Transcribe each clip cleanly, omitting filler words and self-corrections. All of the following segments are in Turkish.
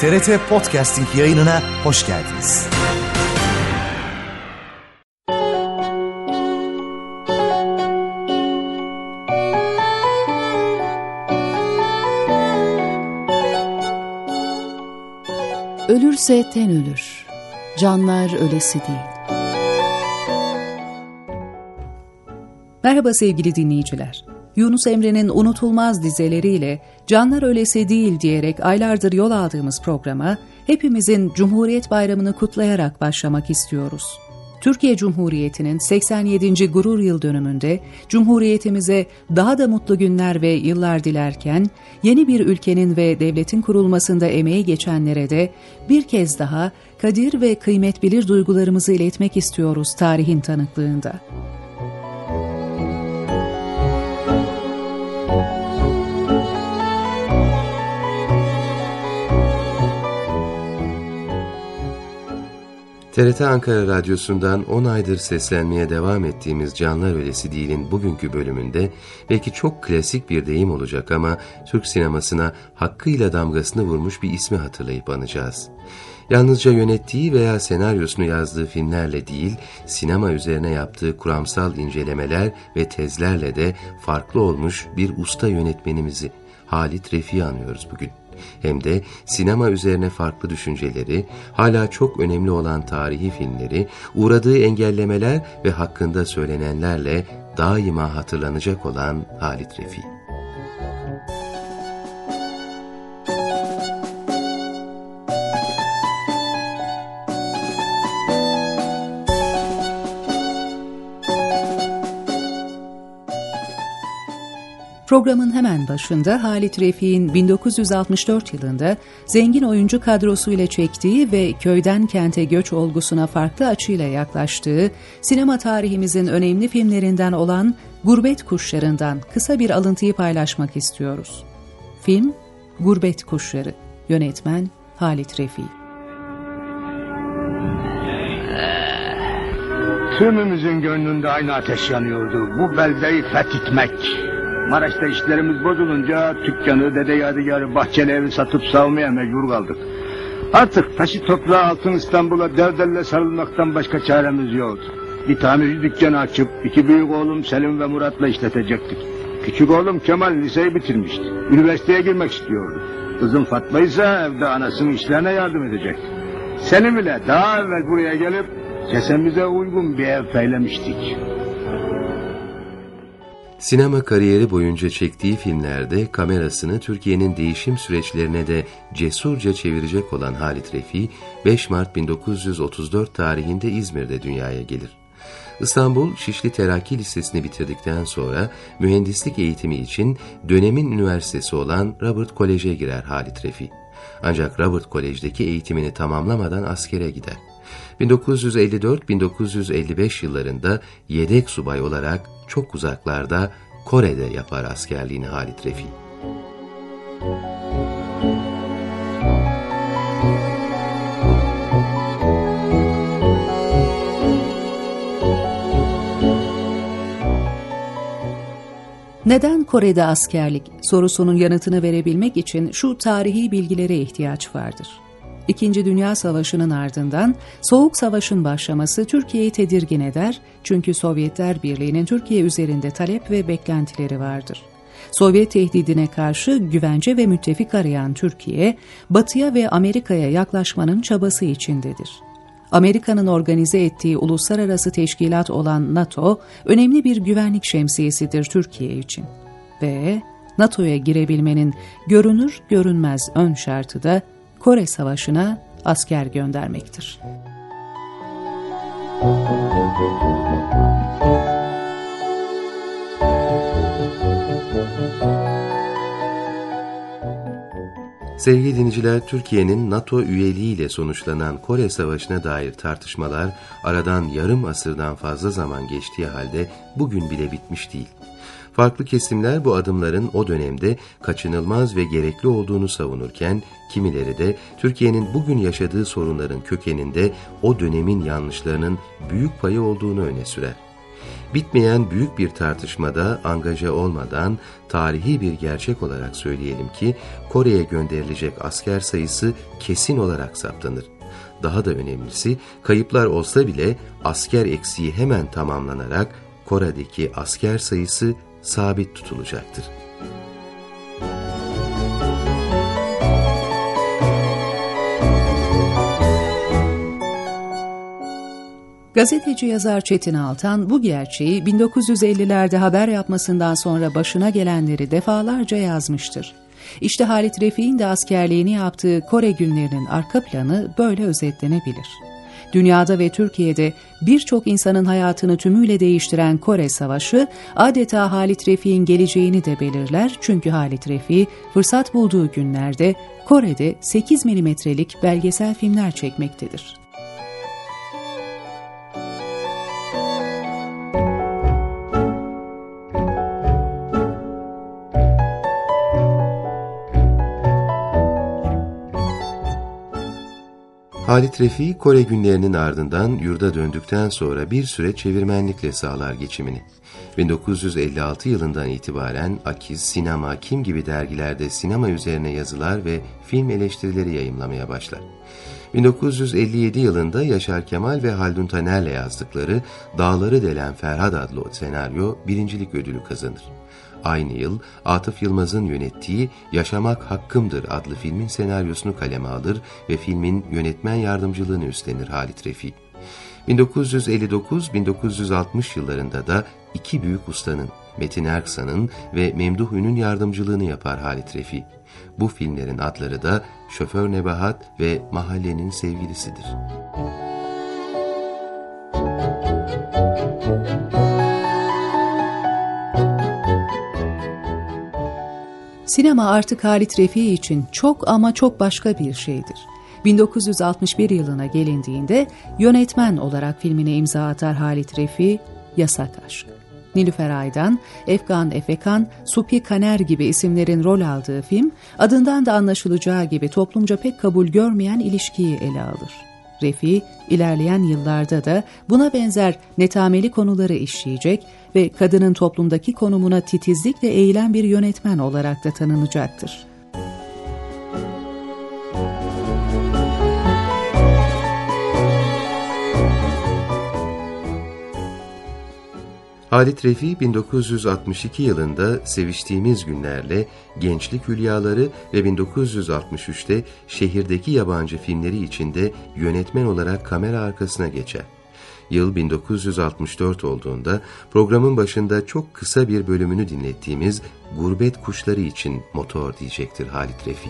TRT Podcasting yayınına hoş geldiniz. Ölürse ten ölür, canlar ölesi değil. Merhaba sevgili dinleyiciler. Yunus Emre'nin unutulmaz dizeleriyle "Canlar ölesi değil" diyerek aylardır yol aldığımız programa hepimizin Cumhuriyet Bayramı'nı kutlayarak başlamak istiyoruz. Türkiye Cumhuriyeti'nin 87. gurur yıl dönümünde Cumhuriyetimize daha da mutlu günler ve yıllar dilerken, yeni bir ülkenin ve devletin kurulmasında emeği geçenlere de bir kez daha kadir ve kıymet bilir duygularımızı iletmek istiyoruz tarihin tanıklığında. TRT Ankara Radyosu'ndan 10 aydır seslenmeye devam ettiğimiz Canlar Ölesi Değil'in bugünkü bölümünde belki çok klasik bir deyim olacak ama Türk sinemasına hakkıyla damgasını vurmuş bir ismi hatırlayıp anacağız. Yalnızca yönettiği veya senaryosunu yazdığı filmlerle değil, sinema üzerine yaptığı kuramsal incelemeler ve tezlerle de farklı olmuş bir usta yönetmenimizi, Halit Refik'i anıyoruz bugün. Hem de sinema üzerine farklı düşünceleri, hala çok önemli olan tarihi filmleri, uğradığı engellemeler ve hakkında söylenenlerle daima hatırlanacak olan Halit Refik. Programın hemen başında Halit Refik'in 1964 yılında zengin oyuncu kadrosuyla çektiği ve köyden kente göç olgusuna farklı açıyla yaklaştığı, sinema tarihimizin önemli filmlerinden olan Gurbet Kuşları'ndan kısa bir alıntıyı paylaşmak istiyoruz. Film, Gurbet Kuşları, yönetmen Halit Refik. Tümümüzün gönlünde aynı ateş yanıyordu. Bu beldeyi fethetmek. Maraş'ta işlerimiz bozulunca dükkanı, dede yadigarı, bahçeli evi satıp savmaya mecbur kaldık. Artık taşı toprağı altın İstanbul'a derdelle sarılmaktan başka çaremiz yoktu. Bir tamirci dükkanı açıp iki büyük oğlum Selim ve Murat'la işletecektik. Küçük oğlum Kemal liseyi bitirmişti. Üniversiteye girmek istiyordu. Kızım Fatma ise evde anasının işlerine yardım edecekti. Selim ile daha evvel buraya gelip kesemize uygun bir ev peylemiştik. Sinema kariyeri boyunca çektiği filmlerde kamerasını Türkiye'nin değişim süreçlerine de cesurca çevirecek olan Halit Refik, 5 Mart 1934 tarihinde İzmir'de dünyaya gelir. İstanbul Şişli Terakki Lisesi'ni bitirdikten sonra mühendislik eğitimi için dönemin üniversitesi olan Robert Kolej'e girer Halit Refik. Ancak Robert Kolej'deki eğitimini tamamlamadan askere gider. 1954-1955 yıllarında yedek subay olarak çok uzaklarda Kore'de yapar askerliğini Halit Refik. Neden Kore'de askerlik sorusunun yanıtını verebilmek için şu tarihi bilgilere ihtiyaç vardır. İkinci Dünya Savaşı'nın ardından Soğuk Savaş'ın başlaması Türkiye'yi tedirgin eder çünkü Sovyetler Birliği'nin Türkiye üzerinde talep ve beklentileri vardır. Sovyet tehdidine karşı güvence ve müttefik arayan Türkiye, Batı'ya ve Amerika'ya yaklaşmanın çabası içindedir. Amerika'nın organize ettiği uluslararası teşkilat olan NATO, önemli bir güvenlik şemsiyesidir Türkiye için. Ve NATO'ya girebilmenin görünür görünmez ön şartı da Kore Savaşı'na asker göndermektir. Sevgili dinleyiciler, Türkiye'nin NATO üyeliğiyle sonuçlanan Kore Savaşı'na dair tartışmalar aradan yarım asırdan fazla zaman geçtiği halde bugün bile bitmiş değil. Farklı kesimler bu adımların o dönemde kaçınılmaz ve gerekli olduğunu savunurken, kimileri de Türkiye'nin bugün yaşadığı sorunların kökeninde o dönemin yanlışlarının büyük payı olduğunu öne sürer. Bitmeyen büyük bir tartışmada angaja olmadan tarihi bir gerçek olarak söyleyelim ki Kore'ye gönderilecek asker sayısı kesin olarak saptanır. Daha da önemlisi, kayıplar olsa bile asker eksiği hemen tamamlanarak Kore'deki asker sayısı sabit tutulacaktır. Gazeteci yazar Çetin Altan bu gerçeği 1950'lerde haber yapmasından sonra başına gelenleri defalarca yazmıştır. İşte Halit Refik'in de askerliğini yaptığı Kore günlerinin arka planı böyle özetlenebilir. Dünyada ve Türkiye'de birçok insanın hayatını tümüyle değiştiren Kore Savaşı adeta Halit Refik'in geleceğini de belirler, çünkü Halit Refik fırsat bulduğu günlerde Kore'de 8 milimetrelik belgesel filmler çekmektedir. Halit Refik, Kore günlerinin ardından yurda döndükten sonra bir süre çevirmenlikle sağlar geçimini. 1956 yılından itibaren Akiz, Sinema, Kim gibi dergilerde sinema üzerine yazılar ve film eleştirileri yayımlamaya başlar. 1957 yılında Yaşar Kemal ve Haldun Taner'le yazdıkları Dağları Delen Ferhat adlı senaryo birincilik ödülü kazanır. Aynı yıl Atıf Yılmaz'ın yönettiği Yaşamak Hakkımdır adlı filmin senaryosunu kaleme alır ve filmin yönetmen yardımcılığını üstlenir Halit Refik. 1959-1960 yıllarında da iki büyük ustanın, Metin Erksan'ın ve Memduh Ün'ün yardımcılığını yapar Halit Refik. Bu filmlerin adları da Şoför Nebahat ve Mahallenin Sevgilisidir. Sinema artık Halit Refik için çok ama çok başka bir şeydir. 1961 yılına gelindiğinde yönetmen olarak filmine imza atar Halit Refik, Yasak Aşk. Nilüfer Aydan, Efkan Efekan, Supi Kaner gibi isimlerin rol aldığı film, adından da anlaşılacağı gibi toplumca pek kabul görmeyen ilişkiyi ele alır. Refik, ilerleyen yıllarda da buna benzer netameli konuları işleyecek ve kadının toplumdaki konumuna titizlikle eğilen bir yönetmen olarak da tanınacaktır. Halit Refik 1962 yılında Seviştiğimiz Günlerle Gençlik Hülyaları ve 1963'te Şehirdeki Yabancı filmleri içinde yönetmen olarak kamera arkasına geçer. Yıl 1964 olduğunda programın başında çok kısa bir bölümünü dinlettiğimiz Gurbet Kuşları için motor diyecektir Halit Refik.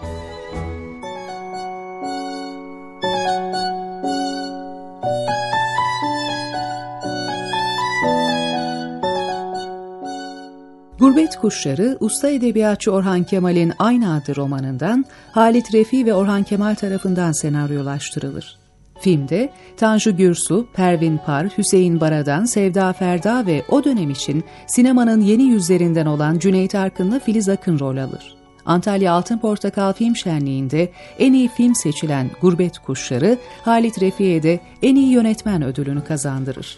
Gurbet Kuşları, usta edebiyatçı Orhan Kemal'in aynı adlı romanından Halit Refik ve Orhan Kemal tarafından senaryolaştırılır. Filmde Tanju Gürsu, Pervin Par, Hüseyin Baradan, Sevda Ferda ve o dönem için sinemanın yeni yüzlerinden olan Cüneyt Arkın'la Filiz Akın rol alır. Antalya Altın Portakal Film Şenliği'nde en iyi film seçilen Gurbet Kuşları, Halit Refik'e de en iyi yönetmen ödülünü kazandırır.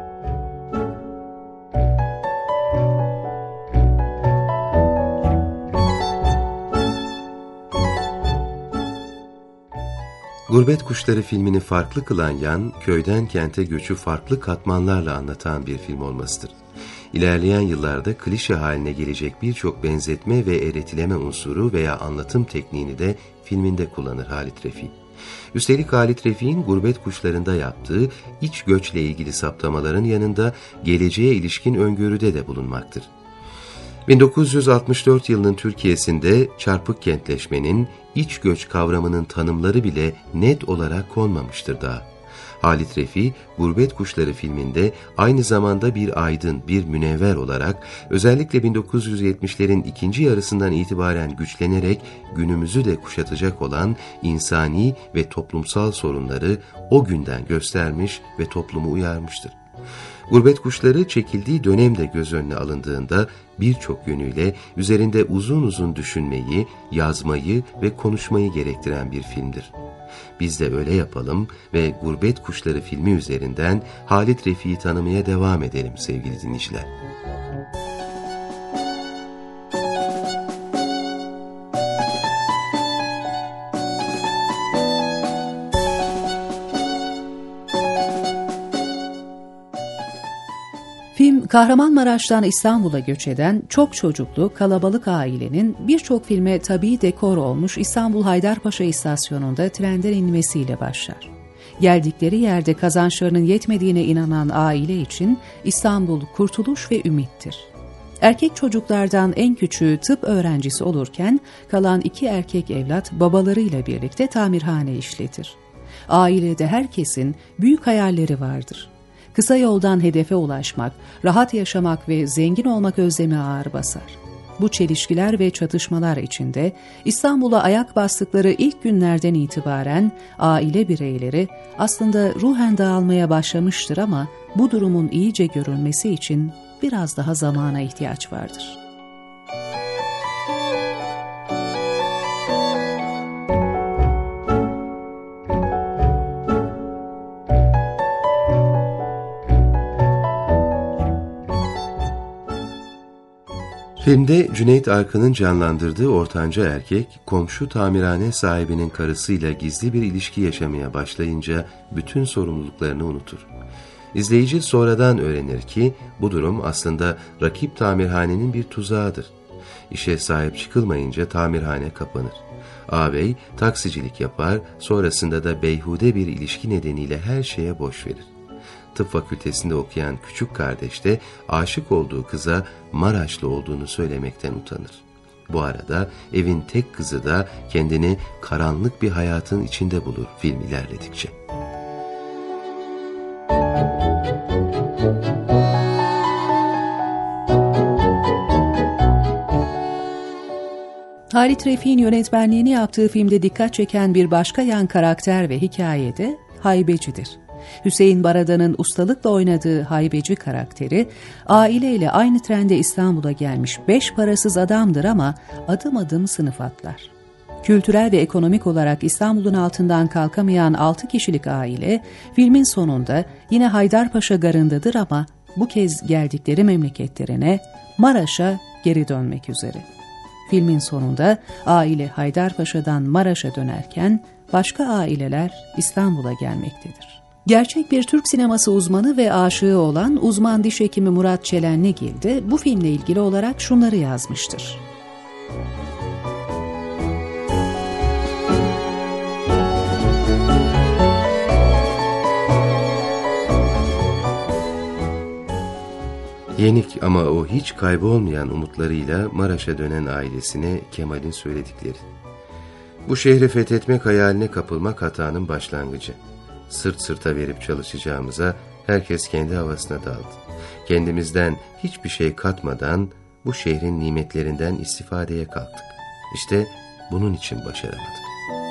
Gurbet Kuşları filmini farklı kılan yan, köyden kente göçü farklı katmanlarla anlatan bir film olmasıdır. İlerleyen yıllarda klişe haline gelecek birçok benzetme ve eretileme unsuru veya anlatım tekniğini de filminde kullanır Halit Refik. Üstelik Halit Refik'in Gurbet Kuşları'nda yaptığı iç göçle ilgili saptamaların yanında geleceğe ilişkin öngörüde de bulunmaktır. 1964 yılının Türkiye'sinde çarpık kentleşmenin, iç göç kavramının tanımları bile net olarak konmamıştır daha. Halit Refik, Gurbet Kuşları filminde aynı zamanda bir aydın, bir münevver olarak özellikle 1970'lerin ikinci yarısından itibaren güçlenerek günümüzü de kuşatacak olan insani ve toplumsal sorunları o günden göstermiş ve toplumu uyarmıştır. Gurbet Kuşları çekildiği dönemde göz önüne alındığında birçok yönüyle üzerinde uzun uzun düşünmeyi, yazmayı ve konuşmayı gerektiren bir filmdir. Biz de öyle yapalım ve Gurbet Kuşları filmi üzerinden Halit Refik'i tanımaya devam edelim sevgili dinleyiciler. Film, Kahramanmaraş'tan İstanbul'a göç eden çok çocuklu, kalabalık ailenin birçok filme tabii dekor olmuş İstanbul Haydarpaşa istasyonunda trenden inmesiyle başlar. Geldikleri yerde kazançlarının yetmediğine inanan aile için İstanbul kurtuluş ve ümittir. Erkek çocuklardan en küçüğü tıp öğrencisi olurken kalan 2 erkek evlat babalarıyla birlikte tamirhane işletir. Ailede herkesin büyük hayalleri vardır. Kısa yoldan hedefe ulaşmak, rahat yaşamak ve zengin olmak özlemi ağır basar. Bu çelişkiler ve çatışmalar içinde İstanbul'a ayak bastıkları ilk günlerden itibaren aile bireyleri aslında ruhen dağılmaya başlamıştır ama bu durumun iyice görülmesi için biraz daha zamana ihtiyaç vardır. Filmde Cüneyt Arkın'ın canlandırdığı ortanca erkek, komşu tamirhane sahibinin karısıyla gizli bir ilişki yaşamaya başlayınca bütün sorumluluklarını unutur. İzleyici sonradan öğrenir ki bu durum aslında rakip tamirhanenin bir tuzağıdır. İşe sahip çıkılmayınca tamirhane kapanır. Ağabey taksicilik yapar, sonrasında da beyhude bir ilişki nedeniyle her şeye boş verir. Tıp fakültesinde okuyan küçük kardeş de aşık olduğu kıza Maraşlı olduğunu söylemekten utanır. Bu arada evin tek kızı da kendini karanlık bir hayatın içinde bulur film ilerledikçe. Halit Refik'in yönetmenliğini yaptığı filmde dikkat çeken bir başka yan karakter ve hikaye de haybecidir. Hüseyin Baradan'ın ustalıkla oynadığı haybeci karakteri, aileyle aynı trende İstanbul'a gelmiş 5 parasız adamdır ama adım adım sınıf atlar. Kültürel ve ekonomik olarak İstanbul'un altından kalkamayan 6 kişilik aile, filmin sonunda yine Haydarpaşa garındadır ama bu kez geldikleri memleketlerine, Maraş'a geri dönmek üzere. Filmin sonunda aile Haydarpaşa'dan Maraş'a dönerken başka aileler İstanbul'a gelmektedir. Gerçek bir Türk sineması uzmanı ve aşığı olan uzman diş hekimi Murat Çelenligil de bu filmle ilgili olarak şunları yazmıştır. Yenik ama o hiç kaybolmayan umutlarıyla Maraş'a dönen ailesine Kemal'in söyledikleri. Bu şehri fethetmek hayaline kapılmak hatanın başlangıcı. Sırt sırta verip çalışacağımıza herkes kendi havasına daldı. Kendimizden hiçbir şey katmadan bu şehrin nimetlerinden istifadeye kalktık. İşte bunun için başaramadık.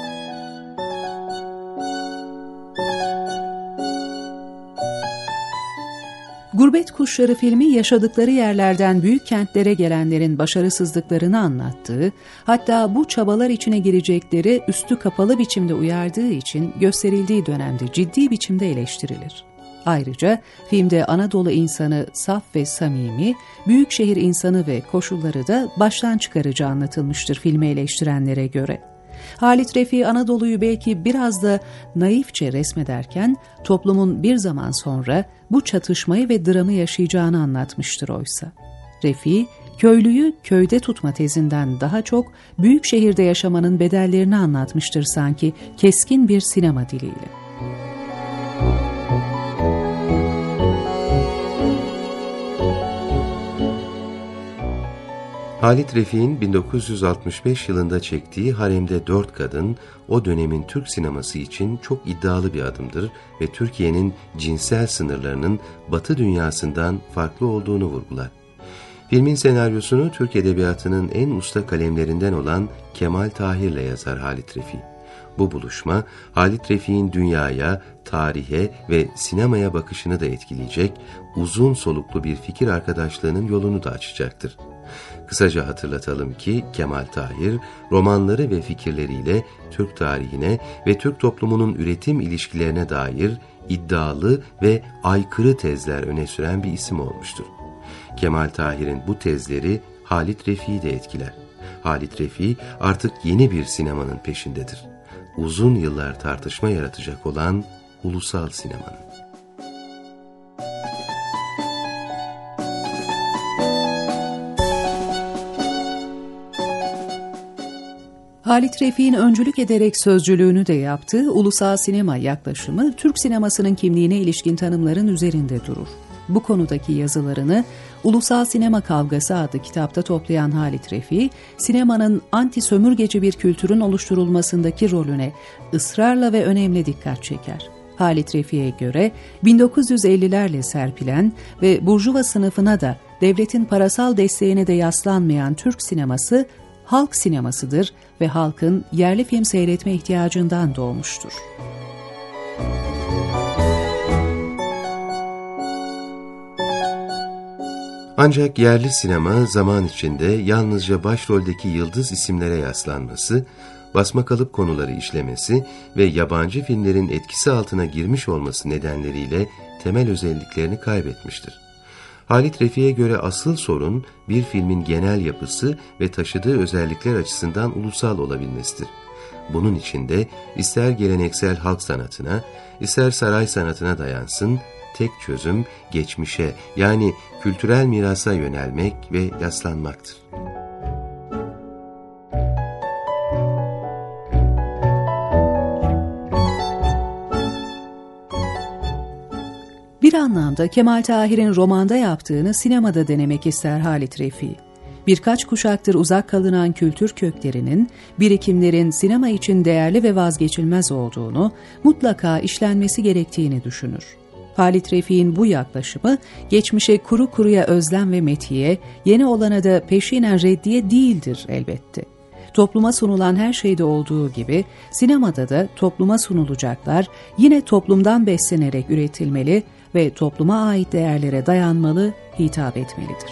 Gurbet Kuşları filmi yaşadıkları yerlerden büyük kentlere gelenlerin başarısızlıklarını anlattığı, hatta bu çabalar içine girecekleri üstü kapalı biçimde uyardığı için gösterildiği dönemde ciddi biçimde eleştirilir. Ayrıca filmde Anadolu insanı saf ve samimi, büyük şehir insanı ve koşulları da baştan çıkarıcı anlatılmıştır filmi eleştirenlere göre. Halit Refik Anadolu'yu belki biraz da naifçe resmederken toplumun bir zaman sonra bu çatışmayı ve dramı yaşayacağını anlatmıştır oysa. Refik, köylüyü köyde tutma tezinden daha çok büyük şehirde yaşamanın bedellerini anlatmıştır sanki keskin bir sinema diliyle. Halit Refik'in 1965 yılında çektiği Haremde 4 Kadın, o dönemin Türk sineması için çok iddialı bir adımdır ve Türkiye'nin cinsel sınırlarının Batı dünyasından farklı olduğunu vurgular. Filmin senaryosunu Türk Edebiyatı'nın en usta kalemlerinden olan Kemal Tahir'le yazar Halit Refik. Bu buluşma, Halit Refik'in dünyaya, tarihe ve sinemaya bakışını da etkileyecek, uzun soluklu bir fikir arkadaşlığının yolunu da açacaktır. Kısaca hatırlatalım ki Kemal Tahir, romanları ve fikirleriyle Türk tarihine ve Türk toplumunun üretim ilişkilerine dair iddialı ve aykırı tezler öne süren bir isim olmuştur. Kemal Tahir'in bu tezleri Halit Refik'i de etkiler. Halit Refik artık yeni bir sinemanın peşindedir. Uzun yıllar tartışma yaratacak olan ulusal sinemanın. Halit Refik'in öncülük ederek sözcülüğünü de yaptığı ulusal sinema yaklaşımı, Türk sinemasının kimliğine ilişkin tanımların üzerinde durur. Bu konudaki yazılarını Ulusal Sinema Kavgası adlı kitapta toplayan Halit Refik, sinemanın anti-sömürgeci bir kültürün oluşturulmasındaki rolüne ısrarla ve önemli dikkat çeker. Halit Refik'e göre 1950'lerle serpilen ve burjuva sınıfına da devletin parasal desteğine de yaslanmayan Türk sineması, halk sinemasıdır ve halkın yerli film seyretme ihtiyacından doğmuştur. Ancak yerli sinema zaman içinde yalnızca başroldeki yıldız isimlere yaslanması, basmakalıp konuları işlemesi ve yabancı filmlerin etkisi altına girmiş olması nedenleriyle temel özelliklerini kaybetmiştir. Halit Refik'e göre asıl sorun bir filmin genel yapısı ve taşıdığı özellikler açısından ulusal olabilmesidir. Bunun için de ister geleneksel halk sanatına, ister saray sanatına dayansın, tek çözüm geçmişe yani kültürel mirasa yönelmek ve yaslanmaktır. Bir anlamda Kemal Tahir'in romanda yaptığını sinemada denemek ister Halit Refik. Birkaç kuşaktır uzak kalınan kültür köklerinin, birikimlerin sinema için değerli ve vazgeçilmez olduğunu, mutlaka işlenmesi gerektiğini düşünür. Halit Refik'in bu yaklaşımı, geçmişe kuru kuruya özlem ve metiye, yeni olana da peşinen reddiye değildir elbette. Topluma sunulan her şeyde olduğu gibi, sinemada da topluma sunulacaklar yine toplumdan beslenerek üretilmeli ve topluma ait değerlere dayanmalı, hitap etmelidir.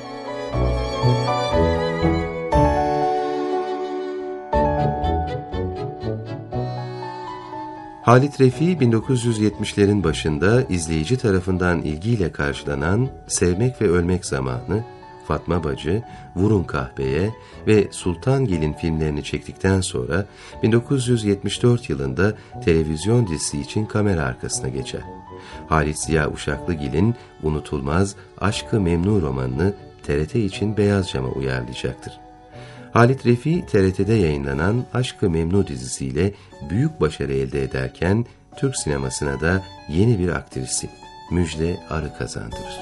Halit Refik 1970'lerin başında izleyici tarafından ilgiyle karşılanan Sevmek ve Ölmek Zamanı, Fatma Bacı, Vurun Kahveye ve Sultangil'in filmlerini çektikten sonra 1974 yılında televizyon dizisi için kamera arkasına geçer. Halit Ziya Uşaklıgil'in unutulmaz Aşk-ı Memnu romanını TRT için beyaz cama uyarlayacaktır. Halit Refik TRT'de yayınlanan Aşk-ı Memnu dizisiyle büyük başarı elde ederken Türk sinemasına da yeni bir aktrisi Müjde Arı kazandırır.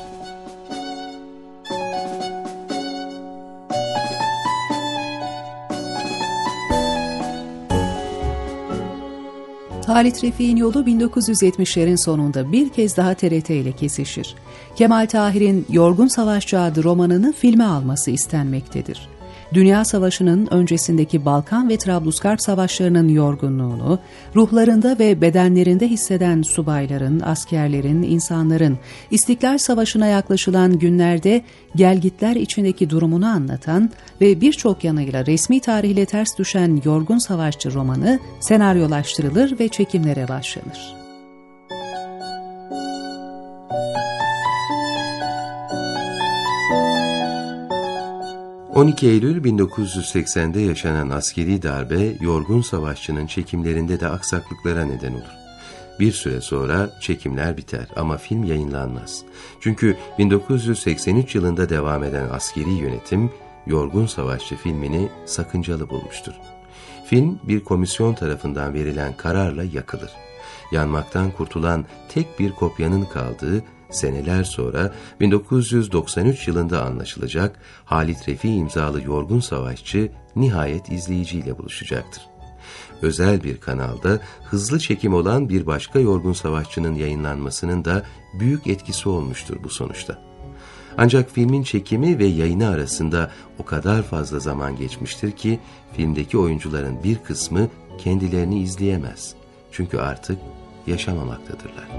Halit Refik'in yolu 1970'lerin sonunda bir kez daha TRT ile kesişir. Kemal Tahir'in Yorgun Savaşçı adlı romanını filme alması istenmektedir. Dünya Savaşı'nın öncesindeki Balkan ve Trablusgarp savaşlarının yorgunluğunu, ruhlarında ve bedenlerinde hisseden subayların, askerlerin, insanların İstiklal Savaşı'na yaklaşılan günlerde gelgitler içindeki durumunu anlatan ve birçok yanıyla resmi tarihle ters düşen Yorgun Savaşçı romanı senaryolaştırılır ve çekimlere başlanır. ...12 Eylül 1980'de yaşanan askeri darbe, Yorgun Savaşçı'nın çekimlerinde de aksaklıklara neden olur. Bir süre sonra çekimler biter ama film yayınlanmaz. Çünkü 1983 yılında devam eden askeri yönetim, Yorgun Savaşçı filmini sakıncalı bulmuştur. Film bir komisyon tarafından verilen kararla yakılır. Yanmaktan kurtulan tek bir kopyanın kaldığı, seneler sonra 1993 yılında anlaşılacak Halit Refik imzalı Yorgun Savaşçı nihayet izleyiciyle buluşacaktır. Özel bir kanalda hızlı çekim olan bir başka Yorgun Savaşçı'nın yayınlanmasının da büyük etkisi olmuştur bu sonuçta. Ancak filmin çekimi ve yayını arasında o kadar fazla zaman geçmiştir ki filmdeki oyuncuların bir kısmı kendilerini izleyemez. Çünkü artık yaşamamaktadırlar.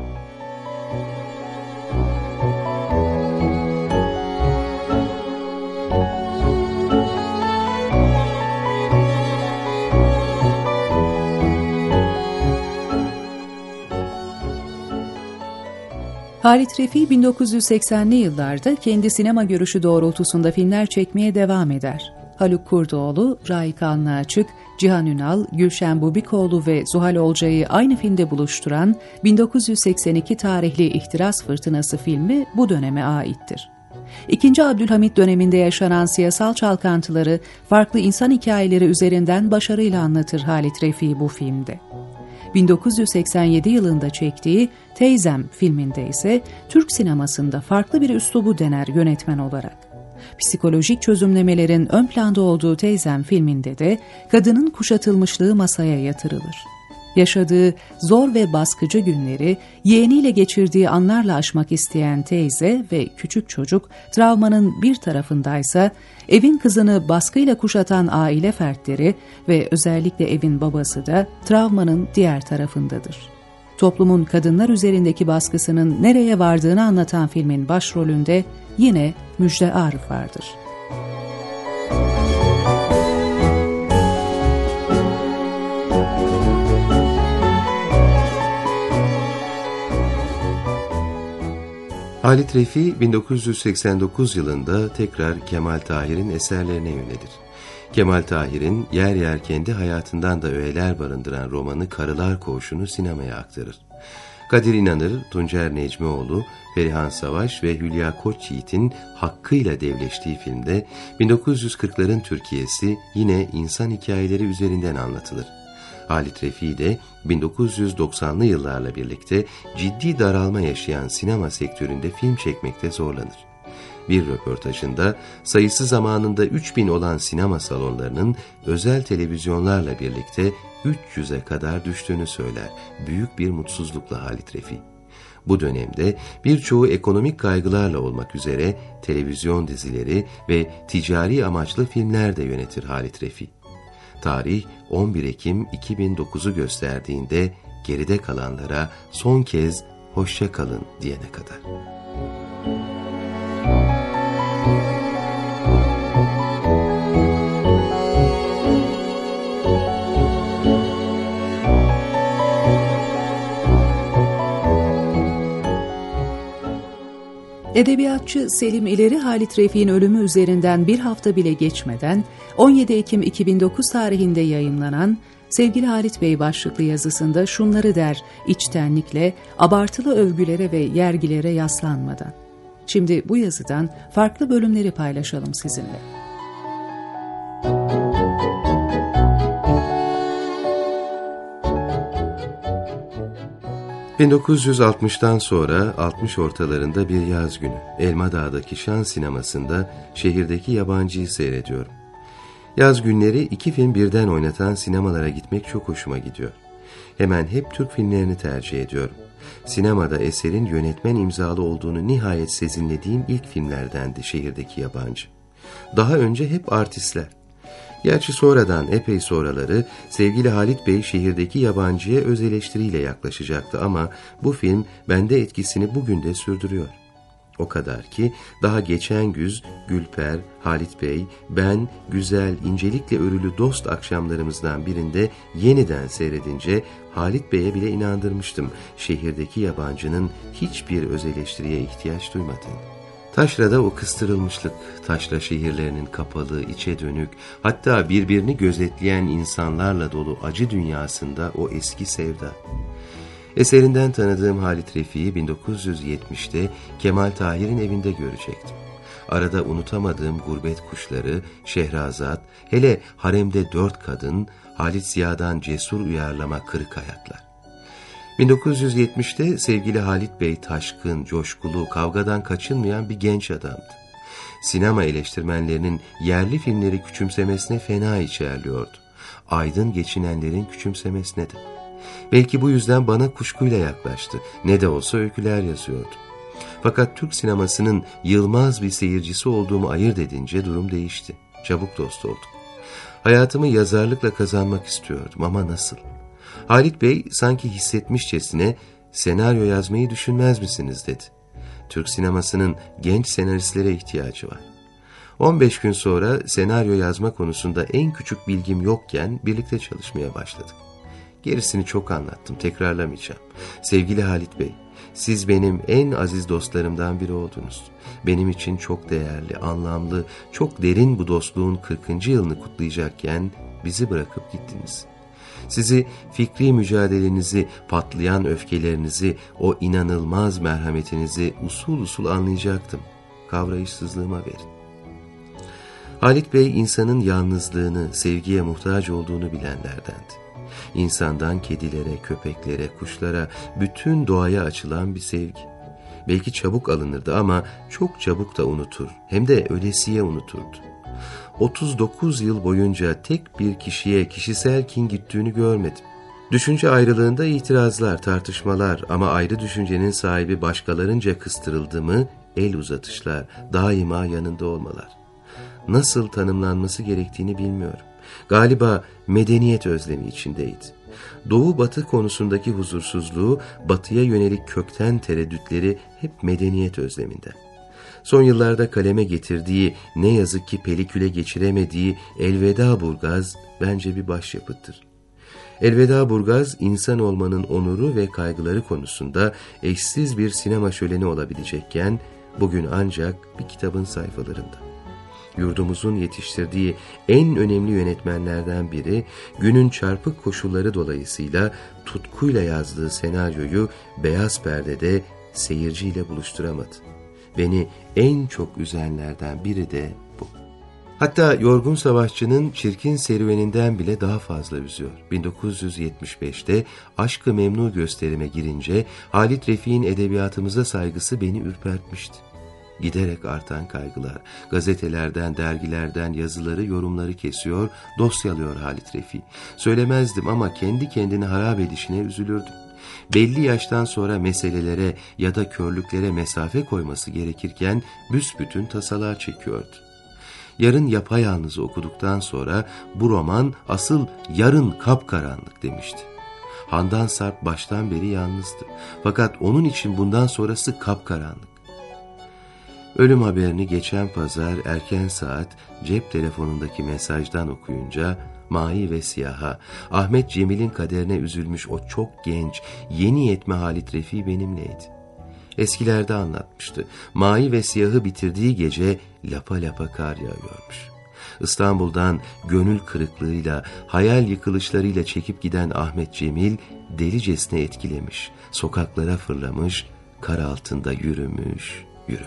Halit Refi 1980'li yıllarda kendi sinema görüşü doğrultusunda filmler çekmeye devam eder. Haluk Kurdoğlu, Raik Anlıaçık, Cihan Ünal, Gülşen Bubikoğlu ve Zuhal Olcay'ı aynı filmde buluşturan 1982 tarihli İhtiras Fırtınası filmi bu döneme aittir. İkinci Abdülhamit döneminde yaşanan siyasal çalkantıları farklı insan hikayeleri üzerinden başarıyla anlatır Halit Refi bu filmde. 1987 yılında çektiği Teyzem filminde ise Türk sinemasında farklı bir üslubu dener yönetmen olarak. Psikolojik çözümlemelerin ön planda olduğu Teyzem filminde de kadının kuşatılmışlığı masaya yatırılır. Yaşadığı zor ve baskıcı günleri yeğeniyle geçirdiği anlarla aşmak isteyen teyze ve küçük çocuk travmanın bir tarafındaysa evin kızını baskıyla kuşatan aile fertleri ve özellikle evin babası da travmanın diğer tarafındadır. Toplumun kadınlar üzerindeki baskısının nereye vardığını anlatan filmin başrolünde yine Müjde Arif vardır. Halit Refi 1989 yılında tekrar Kemal Tahir'in eserlerine yönelir. Kemal Tahir'in yer yer kendi hayatından da öğeler barındıran romanı Karılar Koğuşu'nu sinemaya aktarır. Kadir İnanır, Tuncer Necmioğlu, Perihan Savaş ve Hülya Koçyiğit'in hakkıyla devleştiği filmde 1940'ların Türkiye'si yine insan hikayeleri üzerinden anlatılır. Halit Refi de 1990'lı yıllarla birlikte ciddi daralma yaşayan sinema sektöründe film çekmekte zorlanır. Bir röportajında sayısı zamanında 3000 olan sinema salonlarının özel televizyonlarla birlikte 300'e kadar düştüğünü söyler. Büyük bir mutsuzlukla Halit Refi. Bu dönemde birçoğu ekonomik kaygılarla olmak üzere televizyon dizileri ve ticari amaçlı filmler de yönetir Halit Refi. Tarih 11 Ekim 2009'u gösterdiğinde geride kalanlara son kez hoşça kalın diyene kadar. Edebiyatçı Selim İleri Halit Refi'nin ölümü üzerinden bir hafta bile geçmeden 17 Ekim 2009 tarihinde yayınlanan Sevgili Halit Bey başlıklı yazısında şunları der içtenlikle, abartılı övgülere ve yergilere yaslanmadan. Şimdi bu yazıdan farklı bölümleri paylaşalım sizinle. ...1960'tan sonra 60 ortalarında bir yaz günü... ...Elmadağ'daki Şan sinemasında şehirdeki yabancıyı seyrediyorum. Yaz günleri 2 film birden oynatan sinemalara gitmek çok hoşuma gidiyor. Hemen hep Türk filmlerini tercih ediyorum. Sinemada eserin yönetmen imzalı olduğunu nihayet sezinlediğim ilk filmlerdendi şehirdeki yabancı. Daha önce hep artistler. Gerçi sonradan epey sonraları sevgili Halit Bey şehirdeki yabancıya öz eleştiriyle yaklaşacaktı ama bu film bende etkisini bugün de sürdürüyor. O kadar ki daha geçen güz Gülper, Halit Bey, ben güzel, incelikle örülü dost akşamlarımızdan birinde yeniden seyredince Halit Bey'e bile inandırmıştım şehirdeki yabancının hiçbir öz eleştiriye ihtiyaç duymadığını. Taşra'da o kıstırılmışlık, taşra şehirlerinin kapalı, içe dönük, hatta birbirini gözetleyen insanlarla dolu acı dünyasında o eski sevda. Eserinden tanıdığım Halit Refi'yi 1970'te Kemal Tahir'in evinde görecektim. Arada unutamadığım Gurbet Kuşları, Şehrazat, hele Haremde 4 Kadın, Halit Ziya'dan cesur uyarlama Kırık Hayatlar. 1970'te sevgili Halit Bey taşkın, coşkulu, kavgadan kaçınmayan bir genç adamdı. Sinema eleştirmenlerinin yerli filmleri küçümsemesine fena içerliyordu. Aydın geçinenlerin küçümsemesine de. Belki bu yüzden bana kuşkuyla yaklaştı. Ne de olsa öyküler yazıyordu. Fakat Türk sinemasının yılmaz bir seyircisi olduğumu ayırt edince durum değişti. Çabuk dost olduk. Hayatımı yazarlıkla kazanmak istiyordum ama nasıl? Halit Bey sanki hissetmişçesine senaryo yazmayı düşünmez misiniz dedi. Türk sinemasının genç senaristlere ihtiyacı var. 15 gün sonra senaryo yazma konusunda en küçük bilgim yokken birlikte çalışmaya başladık. Gerisini çok anlattım, tekrarlamayacağım. Sevgili Halit Bey, Siz benim en aziz dostlarımdan biri oldunuz. Benim için çok değerli, anlamlı, çok derin bu dostluğun 40. yılını kutlayacakken bizi bırakıp gittiniz. Sizi, fikri mücadelenizi, patlayan öfkelerinizi, o inanılmaz merhametinizi usul usul anlayacaktım. Kavrayışsızlığıma verin. Halit Bey insanın yalnızlığını, sevgiye muhtaç olduğunu bilenlerdendi. İnsandan kedilere, köpeklere, kuşlara, bütün doğaya açılan bir sevgi. Belki çabuk alınırdı ama çok çabuk da unutur, hem de ölesiye unuturdu. 39 yıl boyunca tek bir kişiye kişisel kin güttüğünü görmedim. Düşünce ayrılığında itirazlar, tartışmalar ama ayrı düşüncenin sahibi başkalarınca kıstırıldı mı el uzatışlar, daima yanında olmalar. Nasıl tanımlanması gerektiğini bilmiyorum. Galiba medeniyet özlemi içindeydi. Doğu-batı konusundaki huzursuzluğu, batıya yönelik kökten tereddütleri hep medeniyet özleminden. Son yıllarda kaleme getirdiği, ne yazık ki peliküle geçiremediği Elveda Burgaz bence bir başyapıttır. Elveda Burgaz, insan olmanın onuru ve kaygıları konusunda eşsiz bir sinema şöleni olabilecekken, bugün ancak bir kitabın sayfalarında. Yurdumuzun yetiştirdiği en önemli yönetmenlerden biri, günün çarpık koşulları dolayısıyla tutkuyla yazdığı senaryoyu beyaz perdede seyirciyle buluşturamadı. Beni en çok üzenlerden biri de bu. Hatta Yorgun Savaşçı'nın Çirkin Serüveninden bile daha fazla üzüyor. 1975'te Aşk-ı Memnu gösterime girince Halit Refik'in edebiyatımıza saygısı beni ürpertmişti. Giderek artan kaygılar, gazetelerden, dergilerden yazıları, yorumları kesiyor, dosyalıyor Halit Refik. Söylemezdim ama kendi kendini harap edişine üzülürdüm. Belli yaştan sonra meselelere ya da körlüklere mesafe koyması gerekirken büsbütün tasalar çekiyordu. Yarın Yapayalnız'ı okuduktan sonra bu roman asıl yarın kapkaranlık demişti. Handan Sarp baştan beri yalnızdı. Fakat onun için bundan sonrası kapkaranlık. Ölüm haberini geçen pazar erken saat cep telefonundaki mesajdan okuyunca Mahi ve Siyah'a, Ahmet Cemil'in kaderine üzülmüş o çok genç, yeni yetme Halit Refik benimleydi. Eskilerde anlatmıştı. Mahi ve Siyah'ı bitirdiği gece lapa lapa kar yağıyormuş. İstanbul'dan gönül kırıklığıyla, hayal yıkılışlarıyla çekip giden Ahmet Cemil delicesine etkilemiş, sokaklara fırlamış, kar altında yürümüş.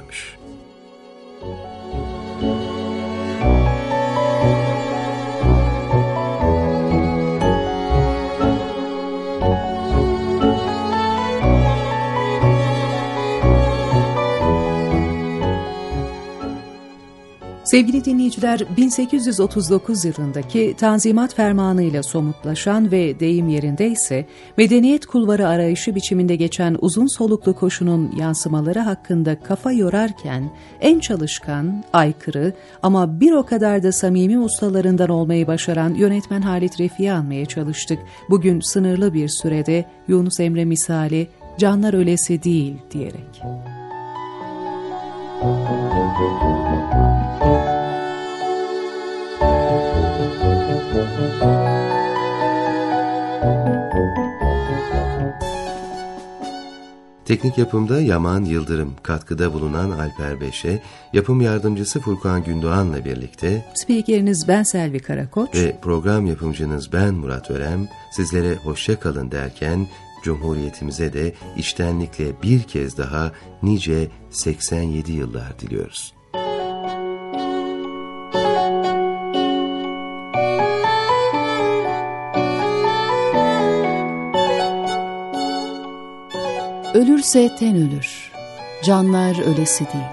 Sevgili dinleyiciler, 1839 yılındaki Tanzimat Fermanı ile somutlaşan ve deyim yerindeyse medeniyet kulvarı arayışı biçiminde geçen uzun soluklu koşunun yansımaları hakkında kafa yorarken en çalışkan, aykırı ama bir o kadar da samimi ustalarından olmayı başaran yönetmen Halit Refik'i anmaya çalıştık. Bugün sınırlı bir sürede Yunus Emre misali "Canlar ölesi değil" diyerek. Teknik yapımda Yaman Yıldırım, katkıda bulunan Alper Beşe, yapım yardımcısı Furkan Gündoğan'la birlikte spikeriniz ben Selvi Karakoç ve program yapımcınız ben Murat Örem sizlere hoşça kalın derken Cumhuriyetimize de içtenlikle bir kez daha nice 87 yıllar diliyoruz. Ölürse ten ölür, canlar ölesi değil.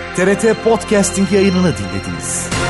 TRT Podcasting yayınını dinlediniz.